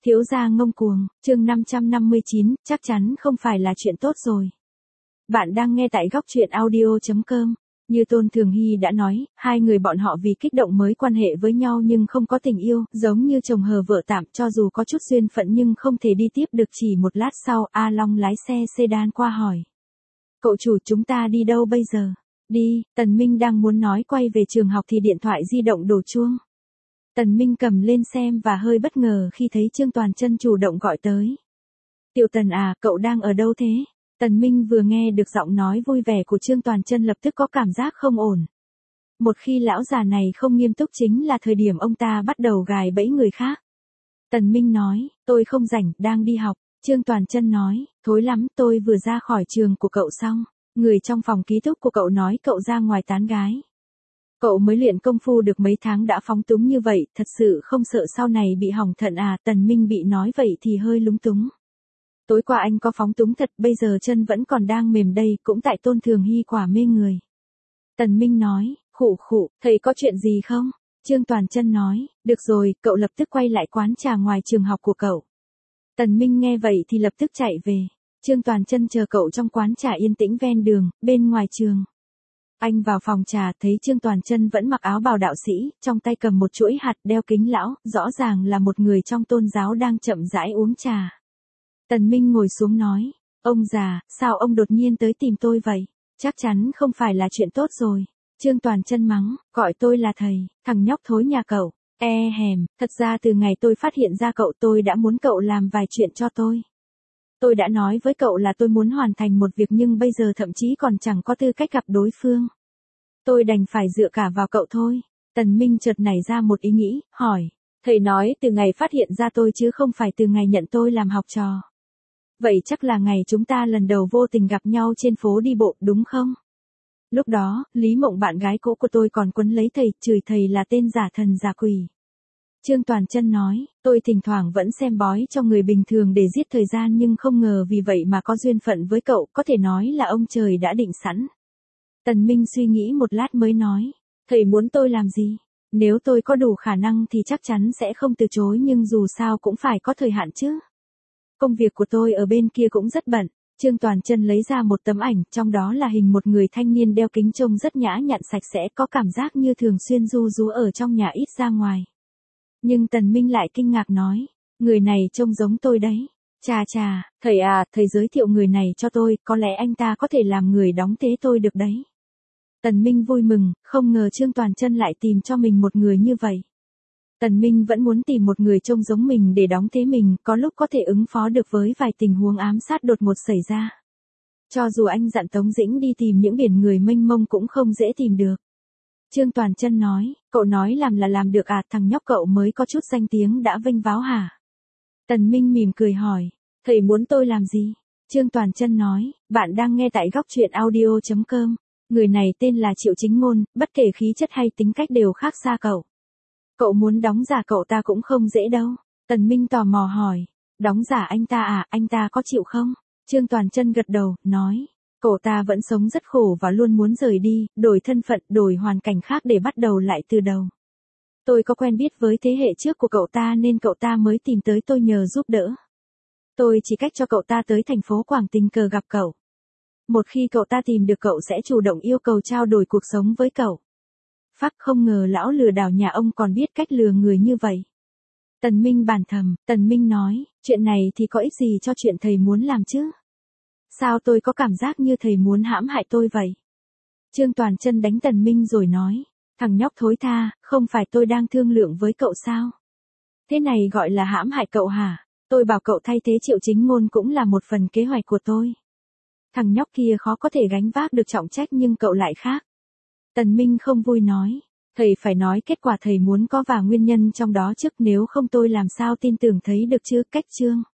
Thiếu gia ngông cuồng, chương 559, chắc chắn không phải là chuyện tốt rồi. Bạn đang nghe tại góc truyện audio.com. Như Tôn Thường Hy đã nói, hai người bọn họ vì kích động mới quan hệ với nhau nhưng không có tình yêu, giống như chồng hờ vợ tạm, cho dù có chút duyên phận nhưng không thể đi tiếp được. Chỉ một lát sau, A Long lái xe sedan qua hỏi. Cậu chủ, chúng ta đi đâu bây giờ? Đi, Tần Minh đang muốn nói quay về trường học thì điện thoại di động đổ chuông. Tần Minh cầm lên xem và hơi bất ngờ khi thấy Trương Toàn Chân chủ động gọi tới. Tiểu Tần à, cậu đang ở đâu thế? Tần Minh vừa nghe được giọng nói vui vẻ của Trương Toàn Chân lập tức có cảm giác không ổn. Một khi lão già này không nghiêm túc chính là thời điểm ông ta bắt đầu gài bẫy người khác. Tần Minh nói, tôi không rảnh, đang đi học. Trương Toàn Chân nói, thối lắm, tôi vừa ra khỏi trường của cậu xong. Người trong phòng ký túc của cậu nói cậu ra ngoài tán gái. Cậu mới luyện công phu được mấy tháng đã phóng túng như vậy, thật sự không sợ sau này bị hỏng thận à? Tần Minh bị nói vậy thì hơi lúng túng. Tối qua anh có phóng túng thật, bây giờ chân vẫn còn đang mềm đây, cũng tại Tôn Thường Hy quả mê người. Tần Minh nói, khụ khụ, thầy có chuyện gì không? Trương Toàn Chân nói, được rồi, cậu lập tức quay lại quán trà ngoài trường học của cậu. Tần Minh nghe vậy thì lập tức chạy về. Trương Toàn Chân chờ cậu trong quán trà yên tĩnh ven đường, bên ngoài trường. Anh vào phòng trà thấy Trương Toàn Chân vẫn mặc áo bào đạo sĩ, trong tay cầm một chuỗi hạt, đeo kính lão, rõ ràng là một người trong tôn giáo đang chậm rãi uống trà. Tần Minh ngồi xuống nói, ông già, sao ông đột nhiên tới tìm tôi vậy? Chắc chắn không phải là chuyện tốt rồi. Trương Toàn Chân mắng, gọi tôi là thầy, thằng nhóc thối nhà cậu. Hèm, thật ra từ ngày tôi phát hiện ra cậu tôi đã muốn cậu làm vài chuyện cho tôi. Tôi đã nói với cậu là tôi muốn hoàn thành một việc nhưng bây giờ thậm chí còn chẳng có tư cách gặp đối phương. Tôi đành phải dựa cả vào cậu thôi. Tần Minh chợt nảy ra một ý nghĩ, hỏi. Thầy nói từ ngày phát hiện ra tôi chứ không phải từ ngày nhận tôi làm học trò. Vậy chắc là ngày chúng ta lần đầu vô tình gặp nhau trên phố đi bộ đúng không? Lúc đó, Lý Mộng bạn gái cũ của tôi còn quấn lấy thầy, chửi thầy là tên giả thần giả quỷ. Trương Toàn Chân nói, tôi thỉnh thoảng vẫn xem bói cho người bình thường để giết thời gian nhưng không ngờ vì vậy mà có duyên phận với cậu, có thể nói là ông trời đã định sẵn. Tần Minh suy nghĩ một lát mới nói, thầy muốn tôi làm gì? Nếu tôi có đủ khả năng thì chắc chắn sẽ không từ chối nhưng dù sao cũng phải có thời hạn chứ. Công việc của tôi ở bên kia cũng rất bận. Trương Toàn Chân lấy ra một tấm ảnh, trong đó là hình một người thanh niên đeo kính trông rất nhã nhặn sạch sẽ, có cảm giác như thường xuyên ru rú ở trong nhà ít ra ngoài. Nhưng Tần Minh lại kinh ngạc nói, người này trông giống tôi đấy. Chà, thầy à, thầy giới thiệu người này cho tôi, có lẽ anh ta có thể làm người đóng thế tôi được đấy. Tần Minh vui mừng, không ngờ Trương Toàn Chân lại tìm cho mình một người như vậy. Tần Minh vẫn muốn tìm một người trông giống mình để đóng thế mình, có lúc có thể ứng phó được với vài tình huống ám sát đột ngột xảy ra. Cho dù anh dặn Tống Dĩnh đi tìm những biển người mênh mông cũng không dễ tìm được. Trương Toàn Chân nói, cậu nói làm là làm được à, thằng nhóc cậu mới có chút danh tiếng đã vênh váo hả? Tần Minh mỉm cười hỏi, thầy muốn tôi làm gì? Trương Toàn Chân nói, bạn đang nghe tại góc truyện audio.com. Người này tên là Triệu Chính Ngôn, bất kể khí chất hay tính cách đều khác xa cậu. Cậu muốn đóng giả cậu ta cũng không dễ đâu. Tần Minh tò mò hỏi, đóng giả anh ta à, anh ta có chịu không? Trương Toàn Chân gật đầu, nói, cậu ta vẫn sống rất khổ và luôn muốn rời đi, đổi thân phận, đổi hoàn cảnh khác để bắt đầu lại từ đầu. Tôi có quen biết với thế hệ trước của cậu ta nên cậu ta mới tìm tới tôi nhờ giúp đỡ. Tôi chỉ cách cho cậu ta tới thành phố Quảng tình cờ gặp cậu. Một khi cậu ta tìm được cậu sẽ chủ động yêu cầu trao đổi cuộc sống với cậu. Phắc, không ngờ lão lừa đảo nhà ông còn biết cách lừa người như vậy. Tần Minh bàn thầm, Tần Minh nói, chuyện này thì có ích gì cho chuyện thầy muốn làm chứ? Sao tôi có cảm giác như thầy muốn hãm hại tôi vậy? Trương Toàn Chân đánh Tần Minh rồi nói, thằng nhóc thối tha, không phải tôi đang thương lượng với cậu sao? Thế này gọi là hãm hại cậu hả? Tôi bảo cậu thay thế Triệu Chính Ngôn cũng là một phần kế hoạch của tôi. Thằng nhóc kia khó có thể gánh vác được trọng trách nhưng cậu lại khác. Tần Minh không vui nói, thầy phải nói kết quả thầy muốn có và nguyên nhân trong đó trước, nếu không tôi làm sao tin tưởng thấy được chứ. Cách chương